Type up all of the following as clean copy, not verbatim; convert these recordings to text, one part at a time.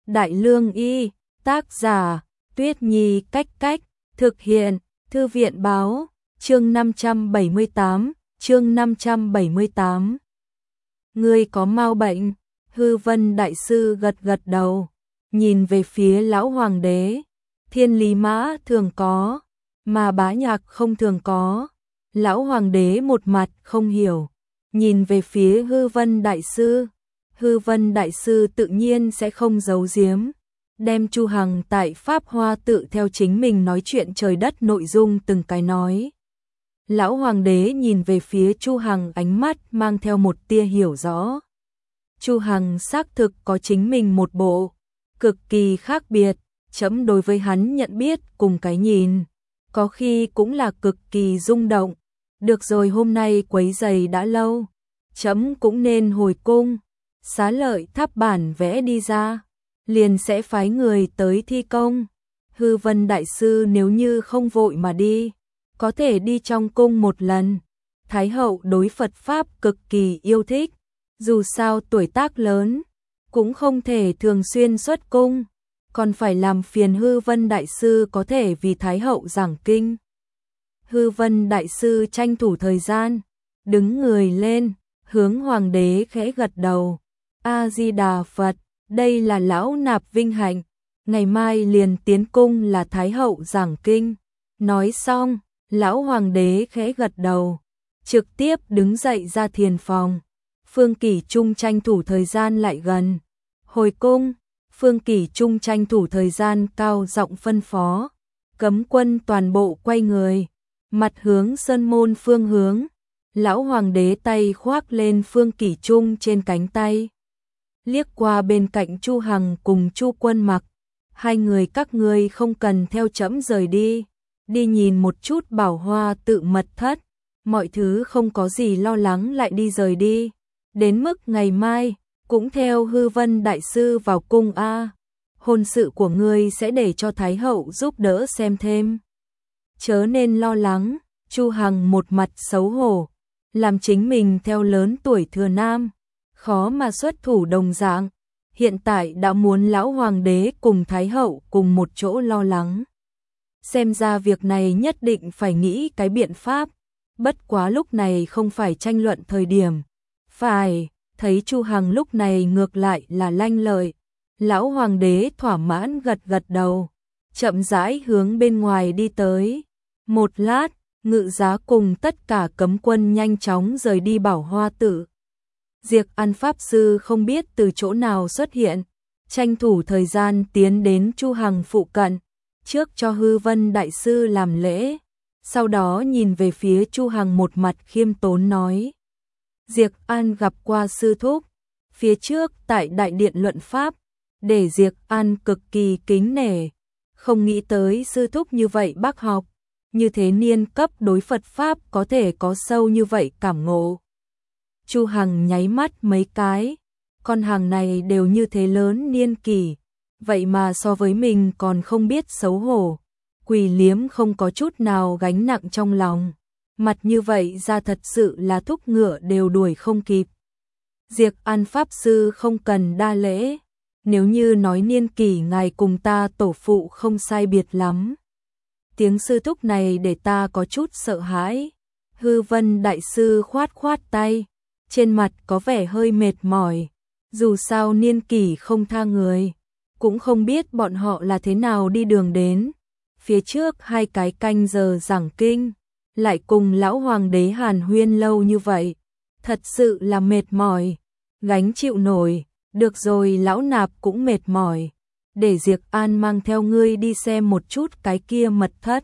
Đại Lương Y, tác giả, Tuyết Nhi Cách Cách, thực hiện, Thư viện Báo, chương 578, chương 578. Ngươi có mau bệnh, Hư Vân Đại Sư gật gật đầu, nhìn về phía lão hoàng đế, Thiên Lý Mã thường có, mà Bá Nhạc không thường có. Lão hoàng đế một mặt không hiểu, nhìn về phía Hư Vân Đại Sư. Hư Vân Đại Sư tự nhiên sẽ không giấu giếm, đem Chu Hằng tại Pháp Hoa tự theo chính mình nói chuyện trời đất nội dung từng cái nói. Lão hoàng đế nhìn về phía Chu Hằng, ánh mắt mang theo một tia hiểu rõ. Chu Hằng xác thực có chính mình một bộ, cực kỳ khác biệt, chấm đối với hắn nhận biết cùng cái nhìn, có khi cũng là cực kỳ rung động. Được rồi, hôm nay quấy giày đã lâu, chấm cũng nên hồi cung, xá lợi tháp bản vẽ đi ra, liền sẽ phái người tới thi công. Hư Vân Đại Sư nếu như không vội mà đi, có thể đi trong cung một lần. Thái hậu đối Phật Pháp cực kỳ yêu thích, dù sao tuổi tác lớn, cũng không thể thường xuyên xuất cung, còn phải làm phiền Hư Vân Đại Sư có thể vì Thái hậu giảng kinh. Hư Vân Đại Sư tranh thủ thời gian, đứng người lên, hướng hoàng đế khẽ gật đầu. A-di-đà Phật, đây là lão nạp vinh hạnh, ngày mai liền tiến cung là Thái hậu giảng kinh. Nói xong, lão hoàng đế khẽ gật đầu, trực tiếp đứng dậy ra thiền phòng. Phương Kỷ Trung tranh thủ thời gian lại gần. Hồi cung, Phương Kỷ Trung tranh thủ thời gian cao giọng phân phó. Cấm quân toàn bộ quay người, mặt hướng sơn môn phương hướng. Lão hoàng đế tay khoác lên Phương Kỷ Trung trên cánh tay, liếc qua bên cạnh Chu Hằng cùng Chu Quân Mặc. Hai người các ngươi không cần theo trẫm rời đi, đi nhìn một chút Bảo Hoa tự mật thất, mọi thứ không có gì lo lắng lại đi rời đi. Đến mức ngày mai, cũng theo Hư Vân Đại Sư vào cung a. Hôn sự của ngươi sẽ để cho Thái hậu giúp đỡ xem thêm. Chớ nên lo lắng. Chu Hằng một mặt xấu hổ, làm chính mình theo lớn tuổi thừa nam, khó mà xuất thủ đồng dạng. Hiện tại đã muốn lão hoàng đế cùng Thái hậu cùng một chỗ lo lắng. Xem ra việc này nhất định phải nghĩ cái biện pháp, bất quá lúc này không phải tranh luận thời điểm. Phải, thấy Chu Hằng lúc này ngược lại là lanh lợi. Lão hoàng đế thỏa mãn gật gật đầu, chậm rãi hướng bên ngoài đi tới. Một lát, ngự giá cùng tất cả cấm quân nhanh chóng rời đi Bảo Hoa tự. Diệp An Pháp Sư không biết từ chỗ nào xuất hiện, tranh thủ thời gian tiến đến Chu Hằng phụ cận, trước cho Hư Vân Đại Sư làm lễ, sau đó nhìn về phía Chu Hằng một mặt khiêm tốn nói. Diệp An gặp qua sư thúc, phía trước tại đại điện luận pháp, để Diệp An cực kỳ kính nể, không nghĩ tới sư thúc như vậy bác học, như thế niên cấp đối Phật Pháp có thể có sâu như vậy cảm ngộ. Chu Hằng nháy mắt mấy cái, con hàng này đều như thế lớn niên kỷ, vậy mà so với mình còn không biết xấu hổ. Quỳ liếm không có chút nào gánh nặng trong lòng, mặt như vậy ra thật sự là thúc ngựa đều đuổi không kịp. Diệp An Pháp Sư không cần đa lễ, nếu như nói niên kỷ ngài cùng ta tổ phụ không sai biệt lắm. Tiếng sư thúc này để ta có chút sợ hãi. Hư Vân Đại Sư khoát khoát tay, trên mặt có vẻ hơi mệt mỏi, dù sao niên kỷ không tha người, cũng không biết bọn họ là thế nào đi đường đến. Phía trước 2 cái canh giờ giảng kinh, lại cùng lão hoàng đế hàn huyên lâu như vậy, thật sự là mệt mỏi, gánh chịu nổi. Được rồi, lão nạp cũng mệt mỏi, để Diệp An mang theo ngươi đi xem một chút cái kia mật thất.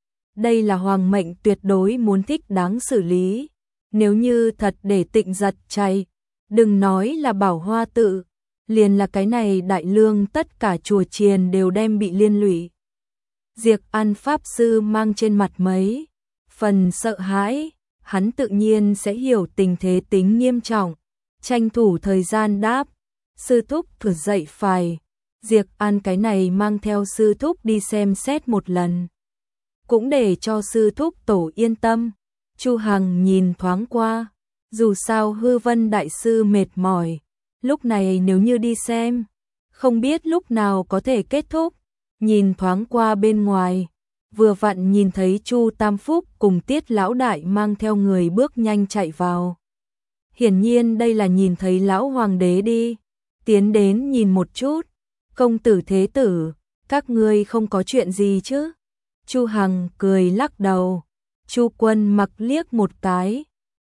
Đây là hoàng mệnh tuyệt đối muốn thích đáng xử lý, nếu như thật để Tịnh Giật chay, đừng nói là Bảo Hoa tự, liền là cái này Đại Lương tất cả chùa chiền đều đem bị liên lụy. Diệp An Pháp Sư mang trên mặt mấy phần sợ hãi, hắn tự nhiên sẽ hiểu tình thế tính nghiêm trọng, tranh thủ thời gian đáp. Sư thúc thử dậy phải. Diệp An cái này mang theo sư thúc đi xem xét một lần, cũng để cho sư thúc tổ yên tâm. Chu Hằng nhìn thoáng qua, dù sao Hư Vân Đại Sư mệt mỏi, lúc này nếu như đi xem, không biết lúc nào có thể kết thúc. Nhìn thoáng qua bên ngoài, vừa vặn nhìn thấy Chu Tam Phúc cùng Tiết lão đại mang theo người bước nhanh chạy vào. Hiển nhiên đây là nhìn thấy lão hoàng đế đi, tiến đến nhìn một chút. Công tử thế tử, các ngươi không có chuyện gì chứ? Chu Hằng cười lắc đầu. Chu Quân Mặc liếc một cái,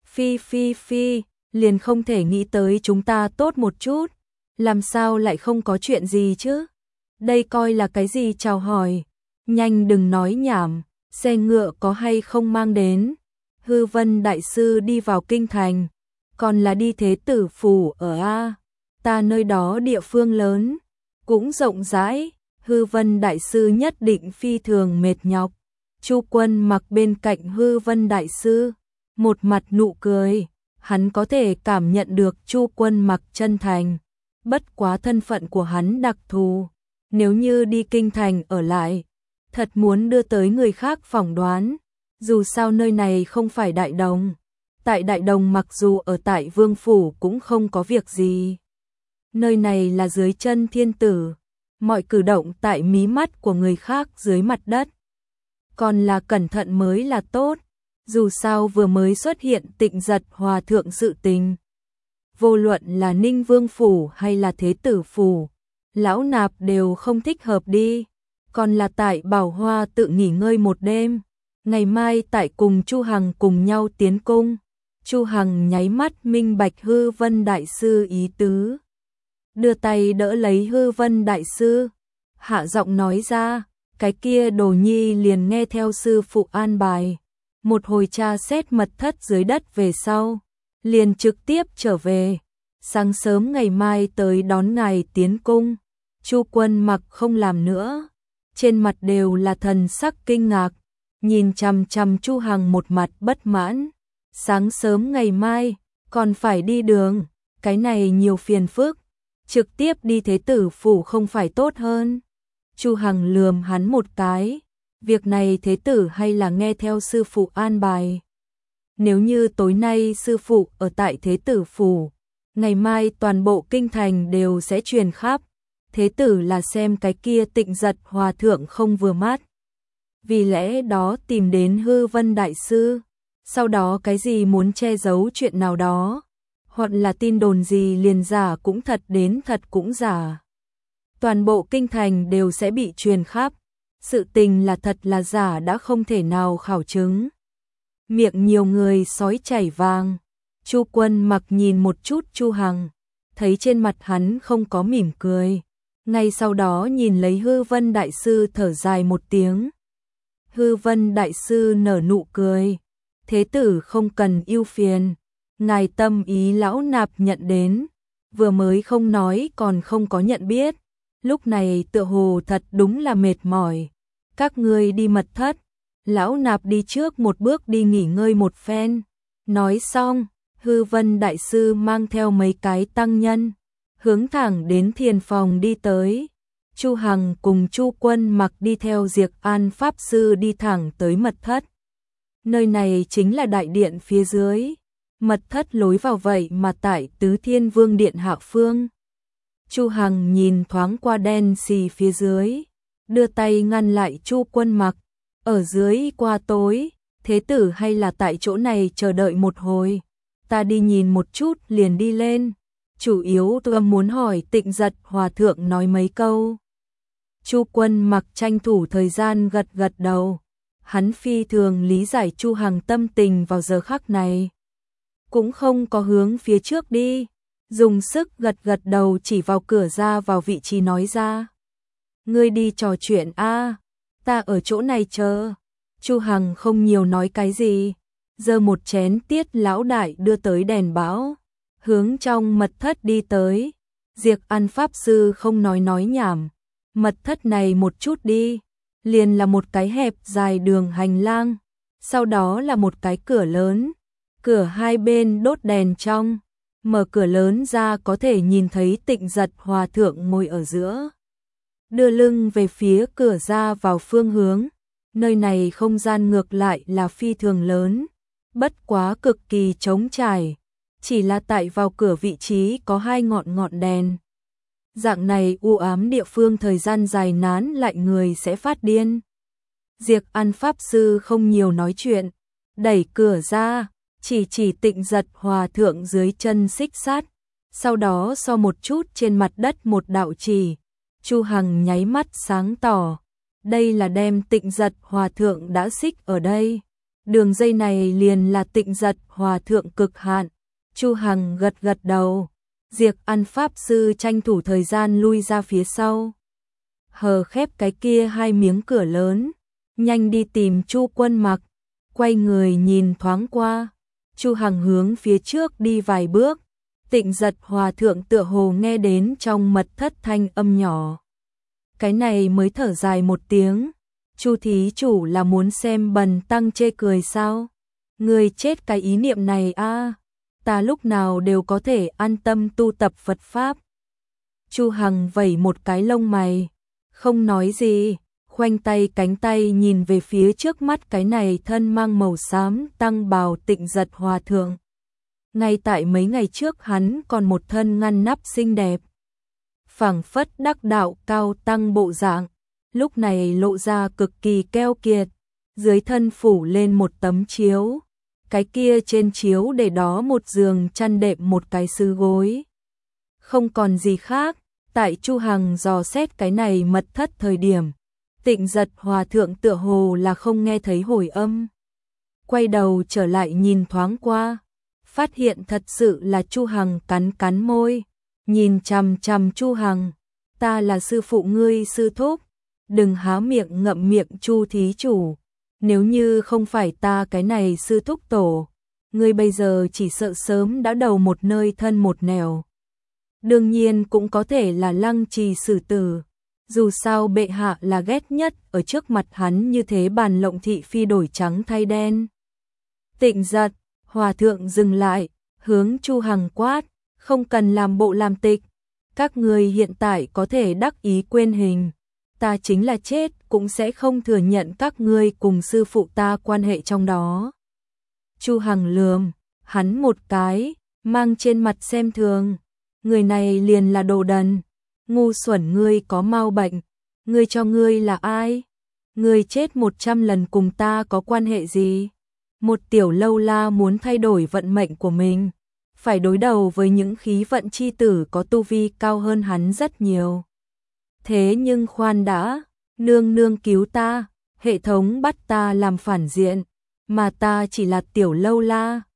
phi, liền không thể nghĩ tới chúng ta tốt một chút, làm sao lại không có chuyện gì chứ? Đây coi là cái gì chào hỏi, nhanh đừng nói nhảm, xe ngựa có hay không mang đến. Hư Vân đại sư đi vào kinh thành, còn là đi thế tử phủ ở A, ta nơi đó địa phương lớn, cũng rộng rãi, Hư Vân đại sư nhất định phi thường mệt nhọc. Chu Quân Mặc bên cạnh Hư Vân đại sư, một mặt nụ cười, hắn có thể cảm nhận được Chu Quân Mặc chân thành, bất quá thân phận của hắn đặc thù, nếu như đi kinh thành ở lại, thật muốn đưa tới người khác phỏng đoán, dù sao nơi này không phải Đại Đồng. Tại Đại Đồng mặc dù ở tại Vương Phủ cũng không có việc gì. Nơi này là dưới chân thiên tử, mọi cử động tại mí mắt của người khác dưới mặt đất. Còn là cẩn thận mới là tốt, dù sao vừa mới xuất hiện Tịnh Giật hòa thượng sự tình. Vô luận là Ninh Vương Phủ hay là Thế Tử Phủ, lão nạp đều không thích hợp đi, còn là tại Bảo Hoa tự nghỉ ngơi một đêm, ngày mai tại cùng Chu Hằng cùng nhau tiến cung. Chu Hằng nháy mắt minh bạch Hư Vân đại sư ý tứ, đưa tay đỡ lấy Hư Vân đại sư, hạ giọng nói ra, cái kia đồ nhi liền nghe theo sư phụ an bài, một hồi tra xét mật thất dưới đất về sau, liền trực tiếp trở về, sáng sớm ngày mai tới đón ngài tiến cung. Chu Quân Mặc không làm nữa, trên mặt đều là thần sắc kinh ngạc, nhìn chằm chằm Chu Hằng một mặt bất mãn. Sáng sớm ngày mai, còn phải đi đường, cái này nhiều phiền phức, trực tiếp đi thế tử phủ không phải tốt hơn. Chu Hằng lườm hắn một cái, việc này thế tử hay là nghe theo sư phụ an bài. Nếu như tối nay sư phụ ở tại thế tử phủ, ngày mai toàn bộ kinh thành đều sẽ truyền khắp. Thế tử là xem cái kia Tịnh Giật hòa thượng không vừa mắt, vì lẽ đó tìm đến Hư Vân đại sư. Sau đó cái gì muốn che giấu chuyện nào đó, hoặc là tin đồn gì liền giả cũng thật đến thật cũng giả. Toàn bộ kinh thành đều sẽ bị truyền khắp, sự tình là thật là giả đã không thể nào khảo chứng. Miệng nhiều người sói chảy vàng, Chu Quân Mặc nhìn một chút Chu Hằng, thấy trên mặt hắn không có mỉm cười, ngay sau đó nhìn lấy Hư Vân đại sư thở dài một tiếng. Hư Vân đại sư nở nụ cười, thế tử không cần ưu phiền, ngài tâm ý lão nạp nhận đến, vừa mới không nói còn không có nhận biết, lúc này tựa hồ thật đúng là mệt mỏi. Các ngươi đi mật thất, lão nạp đi trước một bước đi nghỉ ngơi một phen. Nói xong, Hư Vân đại sư mang theo mấy cái tăng nhân, hướng thẳng đến thiền phòng đi tới. Chu Hằng cùng Chu Quân Mặc đi theo Diệp An pháp sư đi thẳng tới mật thất. Nơi này chính là đại điện phía dưới, mật thất lối vào vậy mà tại Tứ Thiên Vương điện hạ phương. Chu Hằng nhìn thoáng qua đen xì phía dưới, đưa tay ngăn lại Chu Quân Mặc, ở dưới qua tối, thế tử hay là tại chỗ này chờ đợi một hồi, ta đi nhìn một chút liền đi lên, chủ yếu tôi muốn hỏi Tịnh Giật hòa thượng nói mấy câu. Chu Quân Mặc tranh thủ thời gian gật gật đầu, hắn phi thường lý giải Chu Hằng tâm tình vào giờ khắc này, cũng không có hướng phía trước đi, dùng sức gật gật đầu chỉ vào cửa ra vào vị trí nói ra. Ngươi đi trò chuyện a, ta ở chỗ này chờ. Chu Hằng không nhiều nói cái gì, giơ một chén Tiết lão đại đưa tới đèn bão, hướng trong mật thất đi tới. Diệp An pháp sư không nói nhảm, mật thất này một chút đi, liền là một cái hẹp dài đường hành lang, sau đó là một cái cửa lớn, cửa hai bên đốt đèn trong, mở cửa lớn ra có thể nhìn thấy Tịnh Giật hòa thượng ngồi ở giữa, đưa lưng về phía cửa ra vào phương hướng. Nơi này không gian ngược lại là phi thường lớn, bất quá cực kỳ trống trải, chỉ là tại vào cửa vị trí có hai ngọn đèn. Dạng này u ám địa phương thời gian dài nán lại người sẽ phát điên. Diệp An Pháp Sư không nhiều nói chuyện, đẩy cửa ra, chỉ Tịnh Giật Hòa Thượng dưới chân xích sắt, sau đó so một chút trên mặt đất một đạo chỉ. Chu Hằng nháy mắt sáng tỏ, đây là đem Tịnh Giật Hòa Thượng đã xích ở đây. Đường dây này liền là Tịnh Giật Hòa Thượng cực hạn. Chu Hằng gật đầu. Diệp An Pháp Sư tranh thủ thời gian lui ra phía sau, hờ khép cái kia hai miếng cửa lớn, nhanh đi tìm Chu Quân Mặc, quay người nhìn thoáng qua. Chu Hằng hướng phía trước đi vài bước, Tịnh Giật Hòa Thượng tựa hồ nghe đến trong mật thất thanh âm nhỏ. Cái này mới thở dài một tiếng, Chu thí chủ là muốn xem Bần tăng chê cười sao? Người chết cái ý niệm này a, ta lúc nào đều có thể an tâm tu tập Phật Pháp. Chu Hằng vẩy một cái lông mày, không nói gì, khoanh tay cánh tay nhìn về phía trước mắt cái này thân mang màu xám tăng bào Tịnh Giật Hòa Thượng. Ngay tại mấy ngày trước hắn còn một thân ngăn nắp xinh đẹp, phảng phất đắc đạo cao tăng bộ dạng, lúc này lộ ra cực kỳ keo kiệt, dưới thân phủ lên một tấm chiếu. Cái kia trên chiếu để đó một giường chăn đệm một cái sứ gối. Không còn gì khác, tại Chu Hằng dò xét cái này mật thất thời điểm, Tịnh Giật Hòa Thượng tựa hồ là không nghe thấy hồi âm. Quay đầu trở lại nhìn thoáng qua, phát hiện thật sự là Chu Hằng cắn môi, nhìn chằm chằm Chu Hằng, ta là sư phụ ngươi sư thúc, đừng há miệng ngậm miệng Chu thí chủ. Nếu như không phải ta cái này sư thúc tổ, ngươi bây giờ chỉ sợ sớm đã đầu một nơi thân một nẻo. Đương nhiên cũng có thể là lăng trì xử tử, dù sao bệ hạ là ghét nhất ở trước mặt hắn như thế bàn lộng thị phi đổi trắng thay đen. Tịnh Giật Hòa Thượng dừng lại, hướng Chu Hằng quát, không cần làm bộ làm tịch, các ngươi hiện tại có thể đắc ý quên hình. Ta chính là chết cũng sẽ không thừa nhận các ngươi cùng sư phụ ta quan hệ trong đó. Chu Hằng lườm hắn một cái, mang trên mặt xem thường, người này liền là đồ đần, ngu xuẩn, ngươi có mau bệnh, ngươi cho ngươi là ai? Ngươi chết 100 lần cùng ta có quan hệ gì? Một tiểu lâu la muốn thay đổi vận mệnh của mình, phải đối đầu với những khí vận chi tử có tu vi cao hơn hắn rất nhiều. Thế nhưng khoan đã, nương nương cứu ta, hệ thống bắt ta làm phản diện, mà ta chỉ là tiểu lâu la,